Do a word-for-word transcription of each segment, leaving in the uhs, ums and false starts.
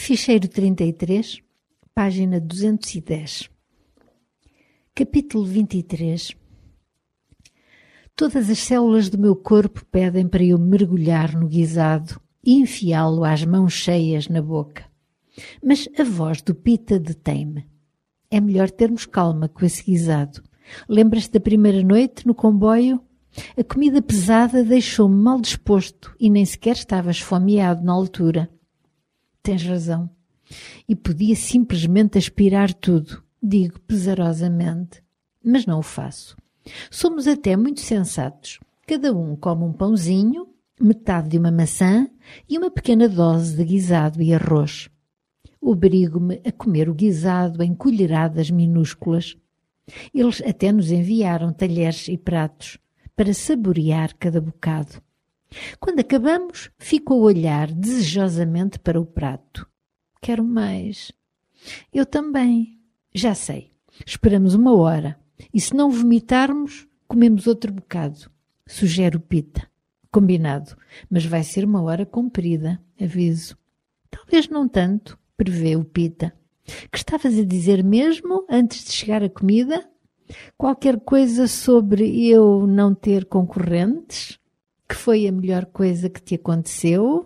Ficheiro trinta e três, página duzentos e dez. Capítulo vinte e três. Todas as células do meu corpo pedem para eu mergulhar no guisado e enfiá-lo às mãos cheias na boca. Mas a voz do Pita detém-me. É melhor termos calma com esse guisado. Lembras-te da primeira noite no comboio? A comida pesada deixou-me mal disposto e nem sequer estava esfomeado na altura. Tens razão. E podia simplesmente aspirar tudo, digo pesarosamente. Mas não o faço. Somos até muito sensatos. Cada um come um pãozinho, metade de uma maçã e uma pequena dose de guisado e arroz. Obrigo-me a comer o guisado em colheradas minúsculas. Eles até nos enviaram talheres e pratos para saborear cada bocado. Quando acabamos, fico a olhar desejosamente para o prato. Quero mais. Eu também. Já sei. Esperamos uma hora. E se não vomitarmos, comemos outro bocado. Sugere o Pita. Combinado. Mas vai ser uma hora comprida, aviso. Talvez não tanto, prevê o Pita. Que estavas a dizer mesmo antes de chegar a comida? Qualquer coisa sobre eu não ter concorrentes? Que foi a melhor coisa que te aconteceu?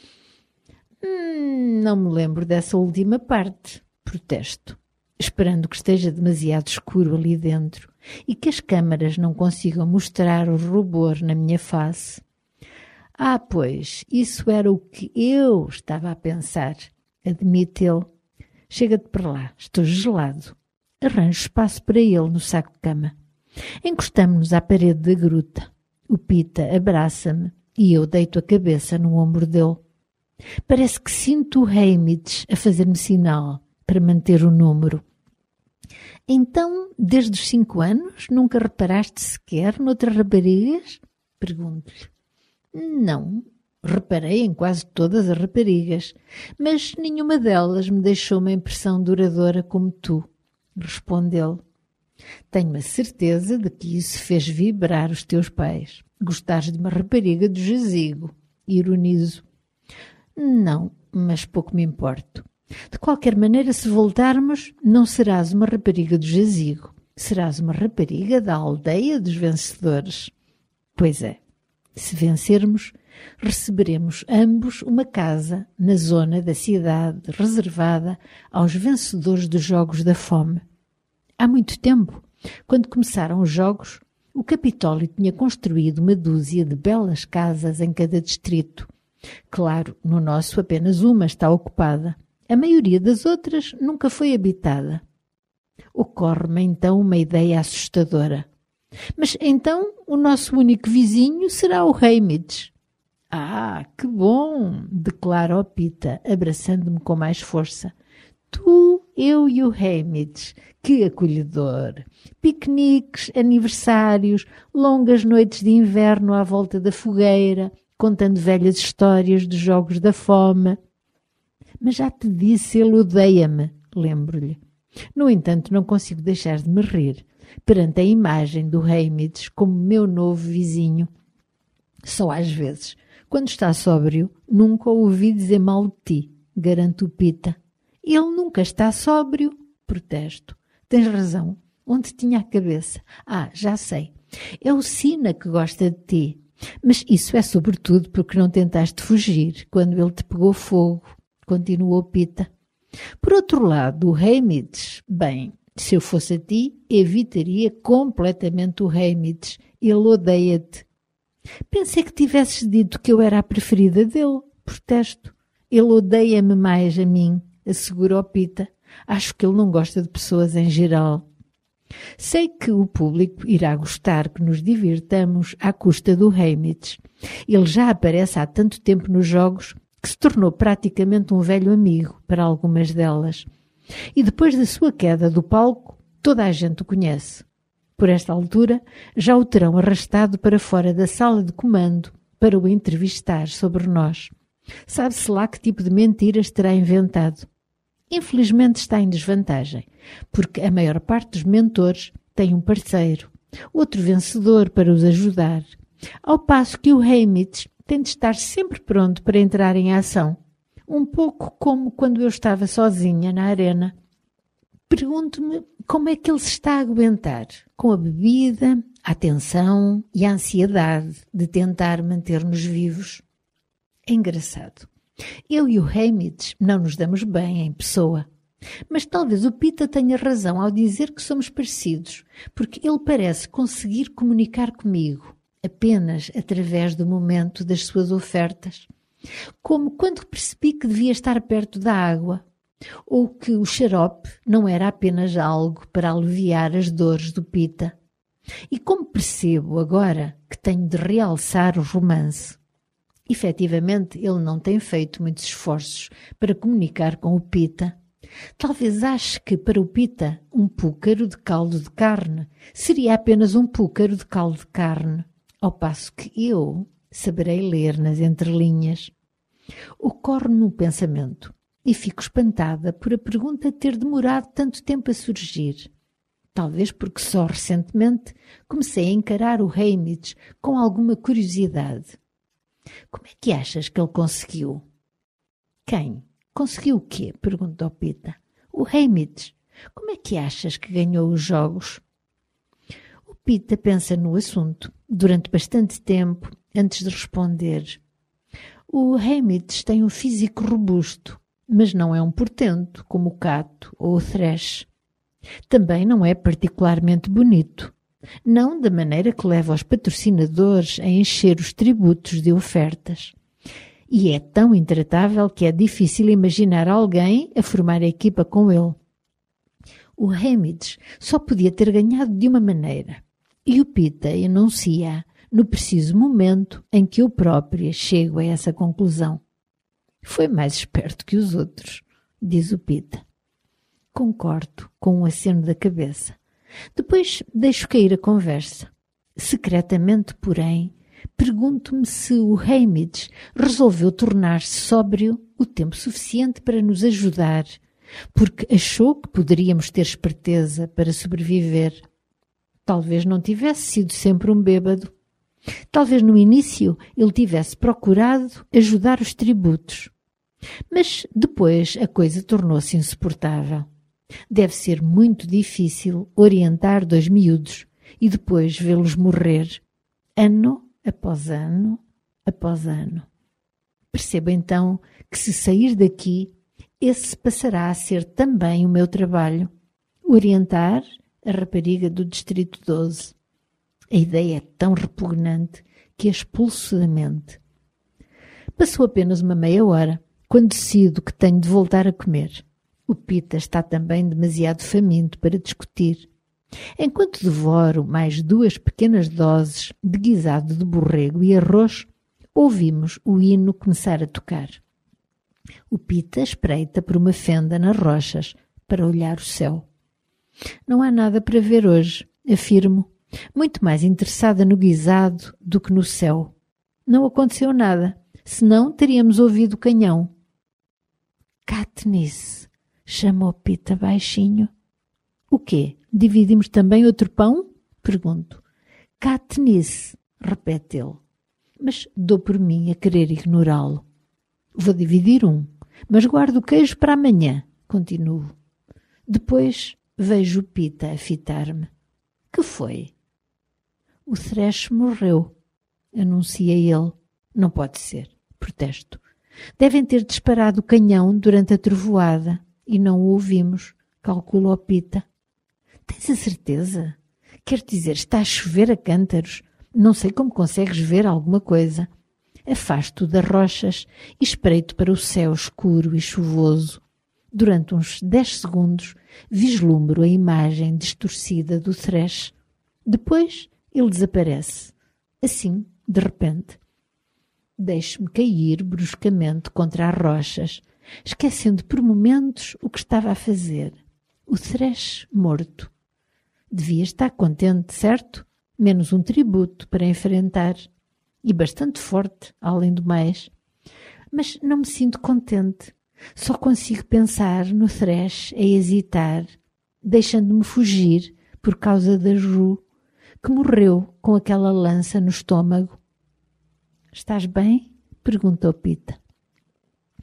Hum, não me lembro dessa última parte, protesto, esperando que esteja demasiado escuro ali dentro e que as câmaras não consigam mostrar o rubor na minha face. Ah, pois, isso era o que eu estava a pensar, admite ele. Chega-te para lá, estou gelado. Arranjo espaço para ele no saco de cama. Encostamo-nos à parede da gruta. O Pita abraça-me e eu deito a cabeça no ombro dele. Parece que sinto o Hamids a fazer-me sinal para manter o número. Então, desde os cinco anos, nunca reparaste sequer noutras raparigas? Pergunto-lhe. Não, reparei em quase todas as raparigas, mas nenhuma delas me deixou uma impressão duradoura como tu, responde ele. Tenho a certeza de que isso fez vibrar os teus pais. Gostares de uma rapariga do jazigo, ironizo. Não, mas pouco me importo. De qualquer maneira, se voltarmos, não serás uma rapariga do jazigo. Serás uma rapariga da aldeia dos vencedores. Pois é, se vencermos, receberemos ambos uma casa na zona da cidade reservada aos vencedores dos Jogos da Fome. Há muito tempo, quando começaram os jogos, o Capitólio tinha construído uma dúzia de belas casas em cada distrito. Claro, no nosso apenas uma está ocupada. A maioria das outras nunca foi habitada. Ocorre-me então uma ideia assustadora. Mas então o nosso único vizinho será o Hamids. Ah, que bom! Declara o Pita, abraçando-me com mais força. Tu, eu e o Hamids. Que acolhedor! Piqueniques, aniversários, longas noites de inverno à volta da fogueira, contando velhas histórias dos Jogos da Fome. Mas já te disse, ele odeia-me, lembro-lhe. No entanto, não consigo deixar de me rir perante a imagem do Hamids como meu novo vizinho. Só às vezes, quando está sóbrio, nunca o ouvi dizer mal de ti, garanto o Pita. Ele nunca está sóbrio, protesto. Tens razão. Onde tinha a cabeça? Ah, já sei. É o Sina que gosta de ti. Mas isso é sobretudo porque não tentaste fugir quando ele te pegou fogo, continuou Pita. Por outro lado, o Hamids, bem, se eu fosse a ti, evitaria completamente o Hamids. Ele odeia-te. Pensei que tivesses dito que eu era a preferida dele, protesto. Ele odeia-me mais a mim, assegura o Pita. Acho que ele não gosta de pessoas em geral. Sei que o público irá gostar que nos divirtamos à custa do Hamids. Ele já aparece há tanto tempo nos jogos que se tornou praticamente um velho amigo para algumas delas. E depois da sua queda do palco, toda a gente o conhece. Por esta altura, já o terão arrastado para fora da sala de comando para o entrevistar sobre nós. Sabe-se lá que tipo de mentiras terá inventado. Infelizmente está em desvantagem, porque a maior parte dos mentores tem um parceiro, outro vencedor para os ajudar, ao passo que o Hamids tem de estar sempre pronto para entrar em ação. um pouco como quando eu estava sozinha na arena. Pergunto-me como é que ele se está a aguentar com a bebida, a atenção e a ansiedade de tentar manter-nos vivos. É engraçado. Eu e o Hamids não nos damos bem em pessoa. Mas talvez o Pita tenha razão ao dizer que somos parecidos, porque ele parece conseguir comunicar comigo apenas através do momento das suas ofertas. Como quando percebi que devia estar perto da água, ou que o xarope não era apenas algo para aliviar as dores do Pita. E como percebo agora que tenho de realçar o romance. Efetivamente, ele não tem feito muitos esforços para comunicar com o Pita. Talvez ache que para o Pita um púcaro de caldo de carne seria apenas um púcaro de caldo de carne, ao passo que eu saberei ler nas entrelinhas. Ocorre-me um pensamento e fico espantada por a pergunta ter demorado tanto tempo a surgir. Talvez porque só recentemente comecei a encarar o Hamids com alguma curiosidade. Como é que achas que ele conseguiu? Quem? Conseguiu o quê? Perguntou Pita. O Hamids. Como é que achas que ganhou os jogos? O Pita pensa no assunto durante bastante tempo antes de responder. O Hamids tem um físico robusto, mas não é um portento como o Cato ou o Thresh. Também não é particularmente bonito, não da maneira que leva os patrocinadores a encher os tributos de ofertas. E é tão intratável que é difícil imaginar alguém a formar a equipa com ele. O Hamids só podia ter ganhado de uma maneira, e o Pita enuncia no preciso momento em que eu própria chego a essa conclusão. Foi mais esperto que os outros, diz o Pita. Concordo com um aceno da cabeça. Depois deixo cair a conversa. Secretamente, porém, pergunto-me se o Hamids resolveu tornar-se sóbrio o tempo suficiente para nos ajudar, porque achou que poderíamos ter esperteza para sobreviver. Talvez não tivesse sido sempre um bêbado. Talvez no início ele tivesse procurado ajudar os tributos. Mas depois a coisa tornou-se insuportável. Deve ser muito difícil orientar dois miúdos e depois vê-los morrer, ano após ano após ano. Percebo então que se sair daqui, esse passará a ser também o meu trabalho, orientar a rapariga do Distrito doze. A ideia é tão repugnante que a expulso da mente. Passou apenas uma meia hora, quando decido que tenho de voltar a comer. O Pita está também demasiado faminto para discutir. Enquanto devoro mais duas pequenas doses de guisado de borrego e arroz, ouvimos o hino começar a tocar. O Pita espreita por uma fenda nas rochas para olhar o céu. Não há nada para ver hoje, afirmo, muito mais interessada no guisado do que no céu. Não aconteceu nada, senão teríamos ouvido o canhão. Katniss, chamou Pita baixinho. O quê? Dividimos também outro pão? Pergunto. Katniss, repete ele. Mas dou por mim a querer ignorá-lo. Vou dividir um, mas guardo o queijo para amanhã, continuo. Depois vejo o Pita a fitar-me. Que foi? O Thresh morreu, anuncia ele. Não pode ser, protesto. Devem ter disparado o canhão durante a trovoada e não o ouvimos, calcula o Pita. Tens a certeza? Quer dizer, está a chover a cântaros. Não sei como consegues ver alguma coisa. Afasto das rochas e espreito para o céu escuro e chuvoso. Durante uns dez segundos vislumbro a imagem distorcida do Thresh. Depois ele desaparece. Assim, de repente. Deixo-me cair bruscamente contra as rochas, esquecendo por momentos o que estava a fazer. O Thresh morto. Devia estar contente, certo? Menos um tributo para enfrentar. E bastante forte, além do mais. Mas não me sinto contente. Só consigo pensar no Thresh a hesitar, deixando-me fugir por causa da Ru, que morreu com aquela lança no estômago. Estás bem? Perguntou Pita.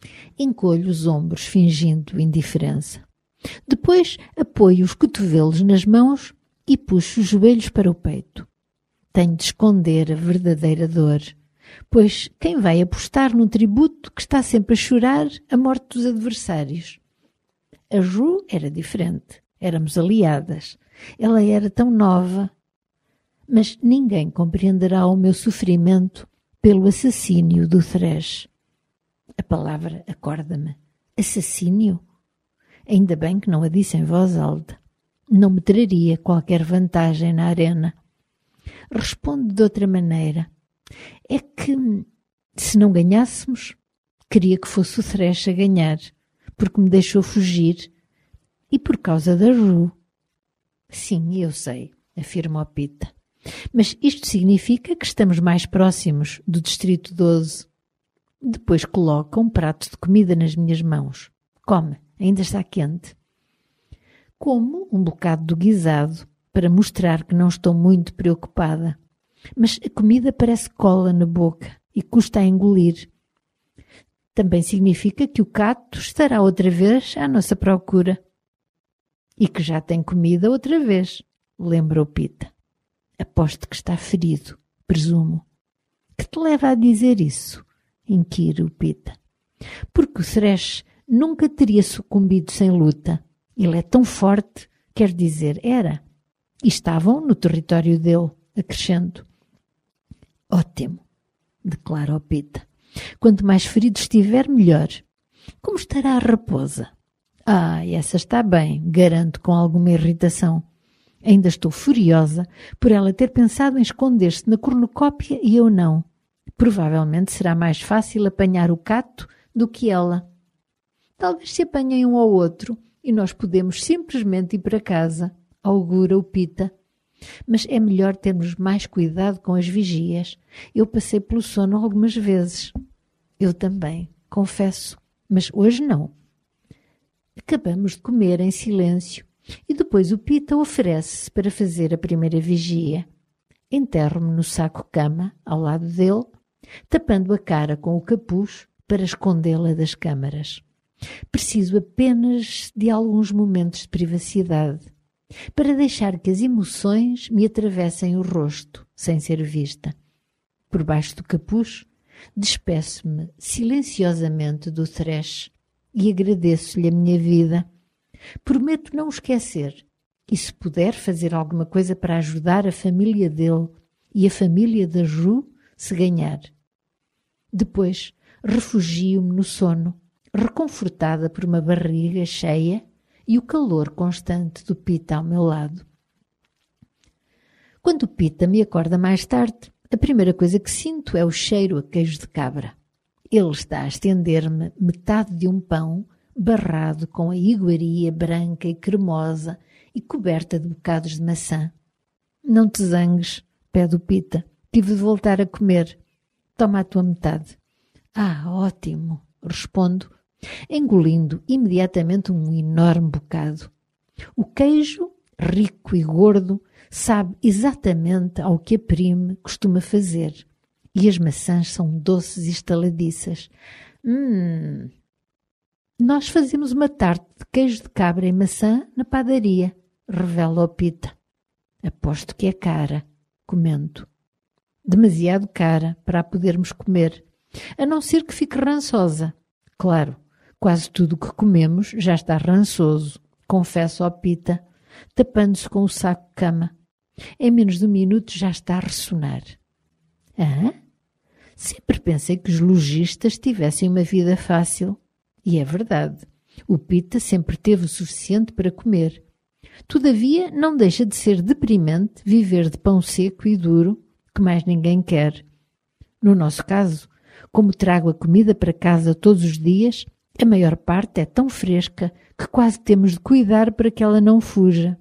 Encolho os ombros, fingindo indiferença. Depois apoio os cotovelos nas mãos e puxo os joelhos para o peito. Tenho de esconder a verdadeira dor, pois quem vai apostar num tributo que está sempre a chorar a morte dos adversários? A Ju era diferente. Éramos aliadas. Ela era tão nova. Mas ninguém compreenderá o meu sofrimento pelo assassínio do Thresh. A palavra acorda-me. Assassínio? Ainda bem que não a disse em voz alta. Não me traria qualquer vantagem na arena. Respondo de outra maneira. É que, se não ganhássemos, queria que fosse o Thresh a ganhar, porque me deixou fugir e por causa da Ju. Sim, eu sei, afirma o Pita. Mas isto significa que estamos mais próximos do Distrito doze. Depois coloca um prato de comida nas minhas mãos. Come, ainda está quente. Como um bocado do guisado, para mostrar que não estou muito preocupada. Mas a comida parece cola na boca e custa a engolir. Também significa que o Cato estará outra vez à nossa procura. E que já tem comida outra vez, lembra o Pita. Aposto que está ferido, presumo. Que te leva a dizer isso? Inquire o Pita. Porque o Thresh nunca teria sucumbido sem luta. Ele é tão forte, quer dizer, era. E estavam no território dele, acrescento. Ótimo, declara o Pita. Quanto mais ferido estiver, melhor. Como estará a raposa? Ah, essa está bem, garanto com alguma irritação. Ainda estou furiosa por ela ter pensado em esconder-se na cornucópia e eu não. Provavelmente será mais fácil apanhar o Cato do que ela. Talvez se apanhem um ao outro e nós podemos simplesmente ir para casa, augura o Pita. Mas é melhor termos mais cuidado com as vigias. Eu passei pelo sono algumas vezes. Eu também, confesso, mas hoje não. Acabamos de comer em silêncio e depois o Pita oferece-se para fazer a primeira vigia. Enterro-me no saco-cama, ao lado dele, tapando a cara com o capuz para escondê-la das câmaras. Preciso apenas de alguns momentos de privacidade para deixar que as emoções me atravessem o rosto, sem ser vista. Por baixo do capuz, despeço-me silenciosamente do Thresh e agradeço-lhe a minha vida. Prometo não o esquecer e, se puder, fazer alguma coisa para ajudar a família dele e a família da Ju se ganhar. Depois, refugio-me no sono, reconfortada por uma barriga cheia e o calor constante do Pita ao meu lado. Quando o Pita me acorda mais tarde, a primeira coisa que sinto é o cheiro a queijo de cabra. Ele está a estender-me metade de um pão barrado com a iguaria branca e cremosa e coberta de bocados de maçã. Não te zangues, pede o Pita. Tive de voltar a comer. Toma a tua metade. Ah, ótimo, respondo, engolindo imediatamente um enorme bocado. O queijo, rico e gordo, sabe exatamente ao que a Prime costuma fazer. E as maçãs são doces e estaladiças. Hum... Nós fazemos uma tarte de queijo de cabra e maçã na padaria, revela o Pita. Aposto que é cara, comento. Demasiado cara para a podermos comer, a não ser que fique rançosa. Claro, quase tudo o que comemos já está rançoso, confessa ao Pita, tapando-se com o saco-cama. Em menos de um minuto já está a ressonar. Hã? Sempre pensei que os lojistas tivessem uma vida fácil. E é verdade. O Pita sempre teve o suficiente para comer. Todavia, não deixa de ser deprimente viver de pão seco e duro, que mais ninguém quer. No nosso caso, como trago a comida para casa todos os dias, a maior parte é tão fresca que quase temos de cuidar para que ela não fuja.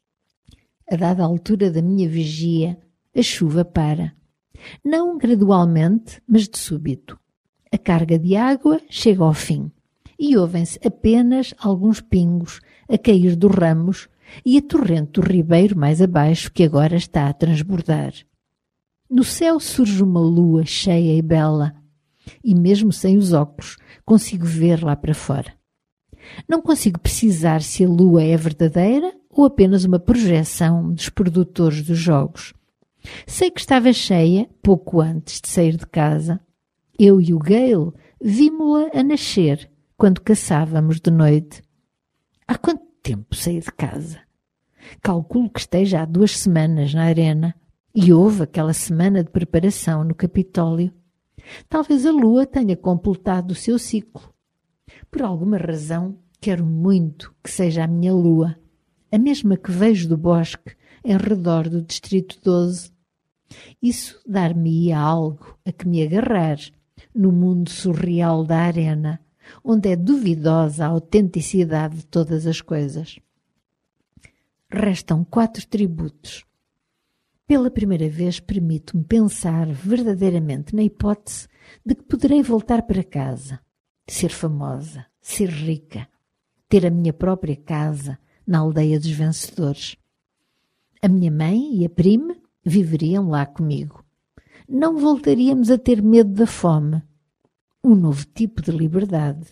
A dada altura da minha vigia, a chuva para. Não gradualmente, mas de súbito. A carga de água chega ao fim e ouvem-se apenas alguns pingos a cair dos ramos e a torrente do ribeiro mais abaixo que agora está a transbordar. No céu surge uma lua cheia e bela. E mesmo sem os óculos, consigo ver lá para fora. Não consigo precisar se a lua é verdadeira ou apenas uma projeção dos produtores dos jogos. Sei que estava cheia pouco antes de sair de casa. Eu e o Gale vimo-la a nascer quando caçávamos de noite. Há quanto tempo saí de casa? Calculo que esteja há duas semanas na arena e houve aquela semana de preparação no Capitólio. Talvez a lua tenha completado o seu ciclo. Por alguma razão, quero muito que seja a minha lua, a mesma que vejo do bosque em redor do Distrito doze. Isso dar-me-ia algo a que me agarrar no mundo surreal da arena, onde é duvidosa a autenticidade de todas as coisas. Restam quatro tributos. Pela primeira vez permito-me pensar verdadeiramente na hipótese de que poderei voltar para casa, ser famosa, ser rica, ter a minha própria casa na aldeia dos vencedores. A minha mãe e a prima viveriam lá comigo. Não voltaríamos a ter medo da fome. Um novo tipo de liberdade.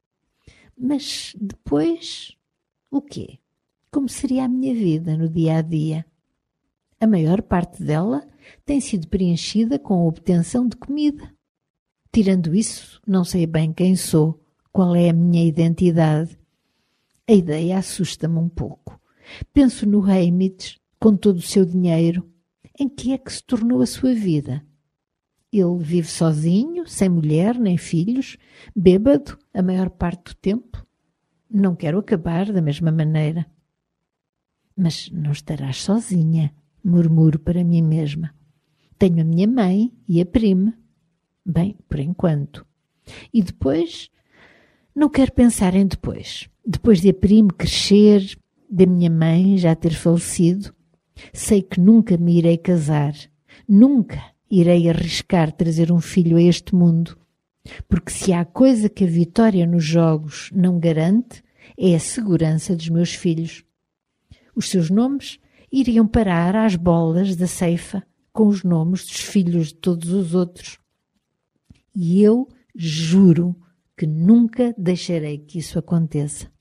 Mas depois, o quê? Como seria a minha vida no dia a dia? A maior parte dela tem sido preenchida com a obtenção de comida. Tirando isso, não sei bem quem sou, qual é a minha identidade. A ideia assusta-me um pouco. Penso no Hamish, com todo o seu dinheiro. Em que é que se tornou a sua vida? Ele vive sozinho, sem mulher nem filhos, bêbado a maior parte do tempo. Não quero acabar da mesma maneira. Mas não estarás sozinha, murmuro para mim mesma. Tenho a minha mãe e a prima. Bem, por enquanto. E depois? Não quero pensar em depois. Depois de a prima crescer, da minha mãe já ter falecido, sei que nunca me irei casar. Nunca irei arriscar trazer um filho a este mundo. Porque se há coisa que a vitória nos jogos não garante, é a segurança dos meus filhos. Os seus nomes iriam parar às bolas da ceifa com os nomes dos filhos de todos os outros. E eu juro que nunca deixarei que isso aconteça.